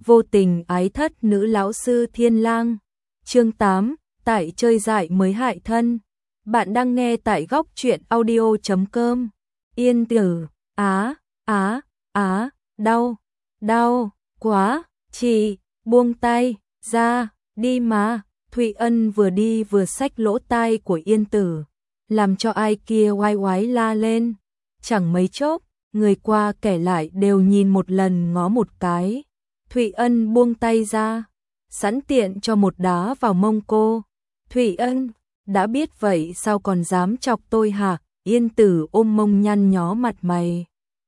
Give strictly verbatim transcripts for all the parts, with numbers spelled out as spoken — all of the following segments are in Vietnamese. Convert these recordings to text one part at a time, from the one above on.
Vô tình ái thất nữ lão sư thiên lang. Chương tám, tại chơi dại mới hại thân. Bạn đang nghe tại góc truyện audio chấm com. Yên tử, á, á, á, đau, đau, quá, chị, buông tay, ra, đi mà. Thụy Ân vừa đi vừa xách lỗ tai của Yên tử, làm cho ai kia oai oái la lên. Chẳng mấy chốc, người qua kẻ lại đều nhìn một lần ngó một cái. Thụy Ân buông tay ra, sẵn tiện cho một đá vào mông cô. Thụy Ân, đã biết vậy sao còn dám chọc tôi hả? Yên tử ôm mông nhăn nhó mặt mày.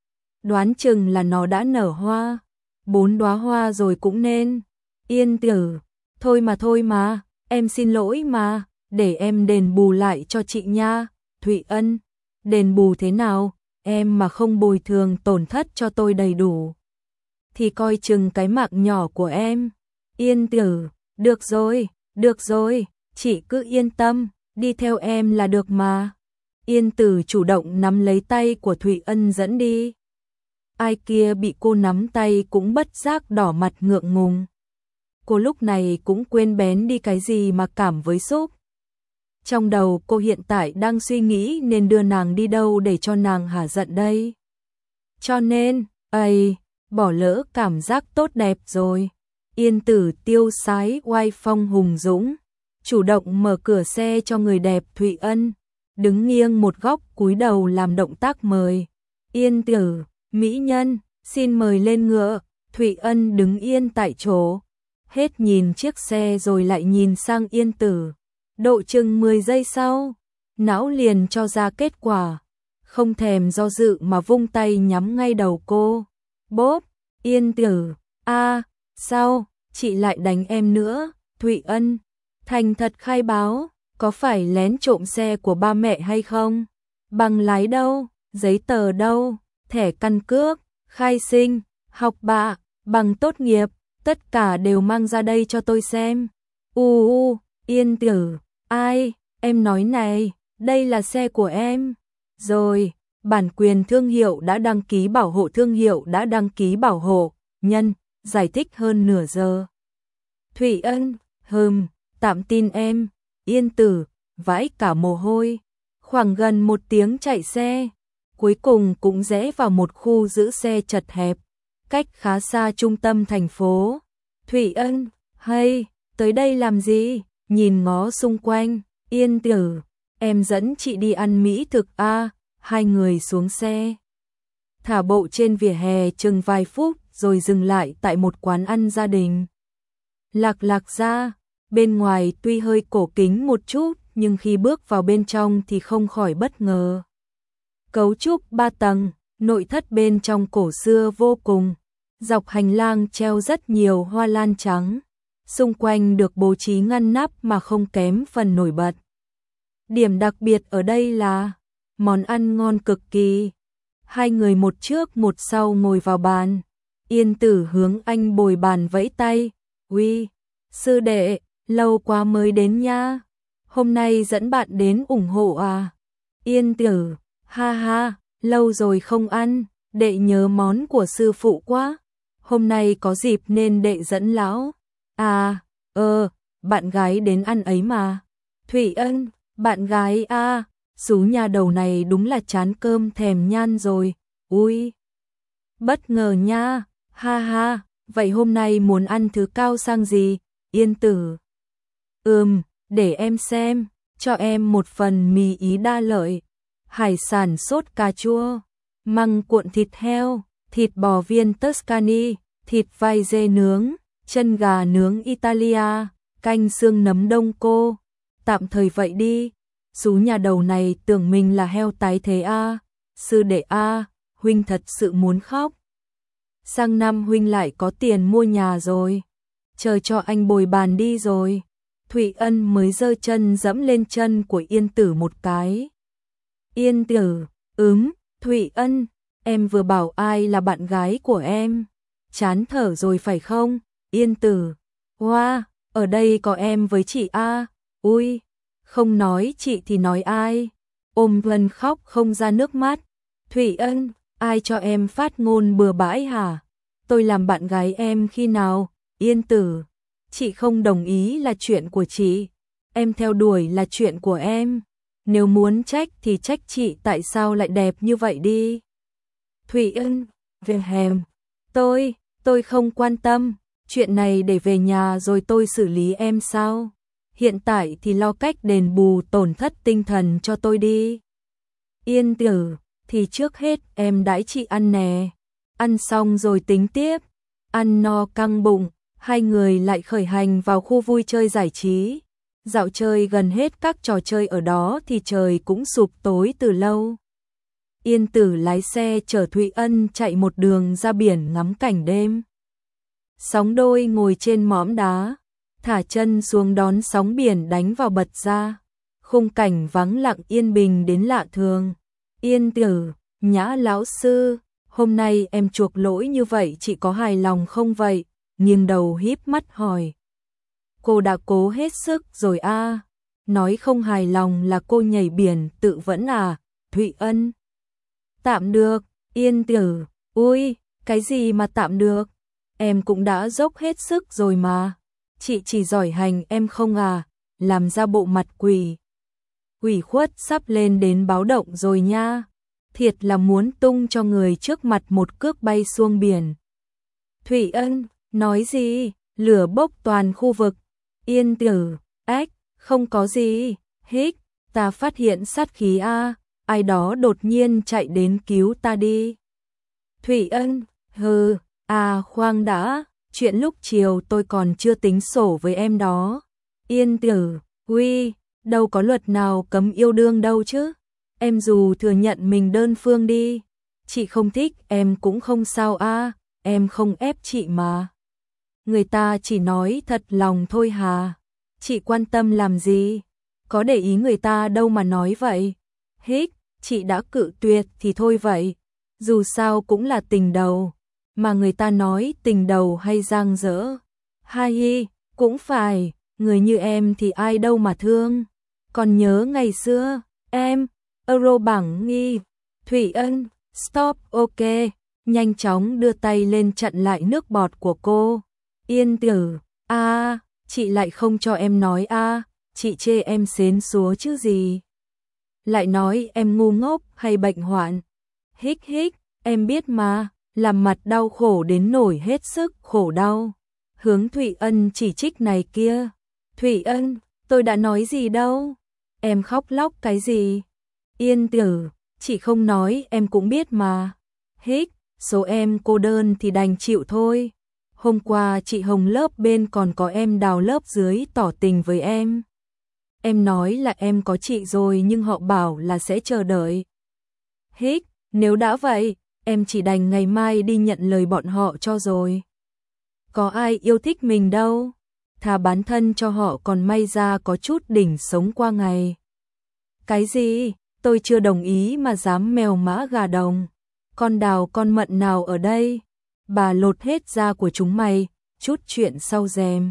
Đoán chừng là nó đã nở hoa, bốn đóa hoa rồi cũng nên. Yên tử, thôi mà thôi mà, em xin lỗi mà, để em đền bù lại cho chị nha. Thụy Ân, đền bù thế nào? Em mà không bồi thường tổn thất cho tôi đầy đủ thì coi chừng cái mạng nhỏ của em. Yên tử, được rồi, được rồi, chị cứ yên tâm, đi theo em là được mà. Yên tử chủ động nắm lấy tay của Thụy Ân dẫn đi. Ai kia bị cô nắm tay cũng bất giác đỏ mặt ngượng ngùng. Cô lúc này cũng quên bén đi cái gì mà cảm với Súp. Trong đầu cô hiện tại đang suy nghĩ nên đưa nàng đi đâu để cho nàng hả giận đây. Cho nên, ây, bỏ lỡ cảm giác tốt đẹp rồi. Yên tử tiêu sái oai phong hùng dũng, chủ động mở cửa xe cho người đẹp Thụy Ân, đứng nghiêng một góc cúi đầu làm động tác mời. Yên tử, mỹ nhân, xin mời lên ngựa. Thụy Ân đứng yên tại chỗ, hết nhìn chiếc xe rồi lại nhìn sang Yên tử. Độ chừng mười giây sau, não liền cho ra kết quả, không thèm do dự mà vung tay nhắm ngay đầu cô. Bốp, Yên tử, a, sao, chị lại đánh em nữa? Thụy Ân, thành thật khai báo, có phải lén trộm xe của ba mẹ hay không? Bằng lái đâu, giấy tờ đâu, thẻ căn cước, khai sinh, học bạ, bằng tốt nghiệp, tất cả đều mang ra đây cho tôi xem. U u, Yên tử, ai, em nói này, đây là xe của em. Rồi, bản quyền thương hiệu đã đăng ký bảo hộ thương hiệu đã đăng ký bảo hộ, nhân, giải thích hơn nửa giờ. Thụy Ân, hừm, tạm tin em. Yên tử, vãi cả mồ hôi. Khoảng gần một tiếng chạy xe, cuối cùng cũng rẽ vào một khu giữ xe chật hẹp, cách khá xa trung tâm thành phố. Thụy Ân, hay, tới đây làm gì? Nhìn ngó xung quanh. Yên tử, em dẫn chị đi ăn mỹ thực a. À? Hai người xuống xe, thả bộ trên vỉa hè chừng vài phút rồi dừng lại tại một quán ăn gia đình. Lạc lạc ra, bên ngoài tuy hơi cổ kính một chút nhưng khi bước vào bên trong thì không khỏi bất ngờ. Cấu trúc ba tầng, nội thất bên trong cổ xưa vô cùng. Dọc hành lang treo rất nhiều hoa lan trắng, xung quanh được bố trí ngăn nắp mà không kém phần nổi bật. Điểm đặc biệt ở đây là món ăn ngon cực kỳ. Hai người một trước một sau ngồi vào bàn. Yên tử hướng anh bồi bàn vẫy tay. Uy, sư đệ, lâu quá mới đến nha. Hôm nay dẫn bạn đến ủng hộ à? Yên tử, ha ha, lâu rồi không ăn, đệ nhớ món của sư phụ quá. Hôm nay có dịp nên đệ dẫn lão. À, ờ, bạn gái đến ăn ấy mà. Thụy Ân, bạn gái à, xú nhà đầu này đúng là chán cơm thèm nhan rồi. Ui, bất ngờ nha, ha ha, vậy hôm nay muốn ăn thứ cao sang gì? Yên tử, ừm, để em xem, cho em một phần mì ý đa lợi, hải sản sốt cà chua, măng cuộn thịt heo, thịt bò viên Tuscany, thịt vai dê nướng, chân gà nướng Italia, canh xương nấm đông cô. Tạm thời vậy đi. Xú nhà đầu này tưởng mình là heo tái thế a. À? Sư đệ a, à, huynh thật sự muốn khóc. Sang năm huynh lại có tiền mua nhà rồi. Chờ cho anh bồi bàn đi rồi. Thụy Ân mới giơ chân dẫm lên chân của Yên tử một cái. Yên tử, ừm, Thụy Ân, em vừa bảo ai là bạn gái của em. Chán thở rồi phải không? Yên tử, wow, ở đây có em với chị a. À? Ui, không nói chị thì nói ai? Ôm Vân khóc không ra nước mắt. Thụy Ân, ai cho em phát ngôn bừa bãi hả? tôi làm bạn gái em khi nào? Yên Tử, chị không đồng ý là chuyện của chị, em theo đuổi là chuyện của em. Nếu muốn trách thì trách chị tại sao lại đẹp như vậy đi. Thủy Ân, về hèm, tôi, tôi không quan tâm, chuyện này để về nhà rồi tôi xử lý em sao? Hiện tại thì lo cách đền bù tổn thất tinh thần cho tôi đi. Yên Tử, thì trước hết em đãi chị ăn nè, ăn xong rồi tính tiếp. Ăn no căng bụng, hai người lại khởi hành vào khu vui chơi giải trí. Dạo chơi gần hết các trò chơi ở đó thì trời cũng sụp tối từ lâu. Yên Tử lái xe chở Thụy Ân chạy một đường ra biển ngắm cảnh đêm. Sóng đôi ngồi trên mỏm đá, thả chân xuống đón sóng biển đánh vào bật ra. Khung cảnh vắng lặng yên bình đến lạ thường. Yên Tử, Nhã lão sư, hôm nay em chuộc lỗi như vậy chị có hài lòng không vậy? Nghiêng đầu híp mắt hỏi. Cô đã cố hết sức rồi a. À. Nói không hài lòng là cô nhảy biển tự vẫn à? Thụy Ân. Tạm được, Yên Tử, ui, cái gì mà tạm được? Em cũng đã dốc hết sức rồi mà. Chị chỉ giỏi hành em không à? Làm ra bộ mặt quỷ. Ủy khuất sắp lên đến báo động rồi nha. Thiệt là muốn tung cho người trước mặt một cước bay xuông biển. Thụy Ân, nói gì? Lửa bốc toàn khu vực. Yên Tử, ách, không có gì. Hích, ta phát hiện sát khí a, ai đó đột nhiên chạy đến cứu ta đi. Thụy Ân, hừ, à khoan đã, chuyện lúc chiều tôi còn chưa tính sổ với em đó. Yên Tử, uy, đâu có luật nào cấm yêu đương đâu chứ. Em dù thừa nhận mình đơn phương đi, chị không thích em cũng không sao a, em không ép chị mà. Người ta chỉ nói thật lòng thôi hà, chị quan tâm làm gì, có để ý người ta đâu mà nói vậy. Hích, chị đã cự tuyệt thì thôi vậy, dù sao cũng là tình đầu, mà người ta nói tình đầu hay giang dở. Hai, cũng phải, người như em thì ai đâu mà thương. Còn nhớ ngày xưa, em, Euro bảng nghi, Thụy Ân, stop, ok, nhanh chóng đưa tay lên chặn lại nước bọt của cô. Yên Tử, a, chị lại không cho em nói a, chị chê em xến xúa chứ gì. Lại nói em ngu ngốc hay bệnh hoạn. Hích hích, em biết mà, làm mặt đau khổ đến nổi hết sức khổ đau. Hướng Thụy Ân chỉ trích này kia. Thụy Ân, tôi đã nói gì đâu. Em khóc lóc cái gì? Yên Tử, chị không nói em cũng biết mà. Hích, số em cô đơn thì đành chịu thôi. Hôm qua chị Hồng lớp bên còn có em Đào lớp dưới tỏ tình với em. Em nói là em có chị rồi nhưng họ bảo là sẽ chờ đợi. Hích, nếu đã vậy, em chỉ đành ngày mai đi nhận lời bọn họ cho rồi. Có ai yêu thích mình đâu, thà bán thân cho họ còn may ra có chút đỉnh sống qua ngày. Cái gì, tôi chưa đồng ý mà dám mèo mã gà đồng. Con Đào con Mận nào ở đây? Bà lột hết da của chúng mày, chút chuyện sau rèm.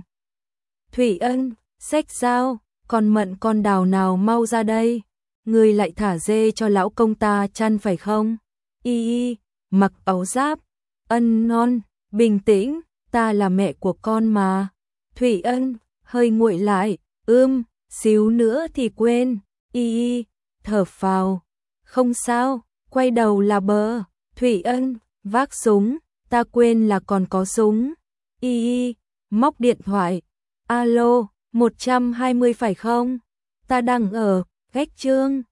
Thụy Ân, xách dao, con Mận con Đào nào mau ra đây. Ngươi lại thả dê cho lão công ta chăn phải không? Y y, mặc áo giáp. Ân non, bình tĩnh, ta là mẹ của con mà. Thụy Ân, hơi nguội lại, ưm, xíu nữa thì quên. Y y, thở phào. Không sao, quay đầu là bờ. Thụy Ân, vác súng, ta quên là còn có súng. Y y, móc điện thoại. Alo, một trăm hai mươi phải không? Ta đang ở, Gách Trương.